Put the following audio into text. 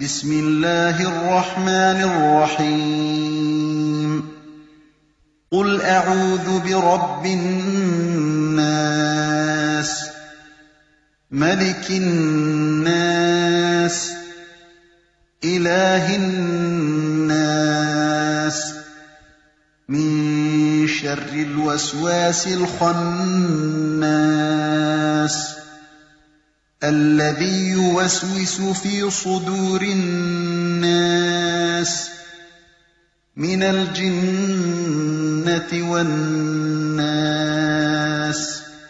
بسم الله الرحمن الرحيم قل أعوذ برب الناس ملك الناس إله الناس من شر الوسواس الخناس الذي يوسوس في صدور الناس من الجنة والناس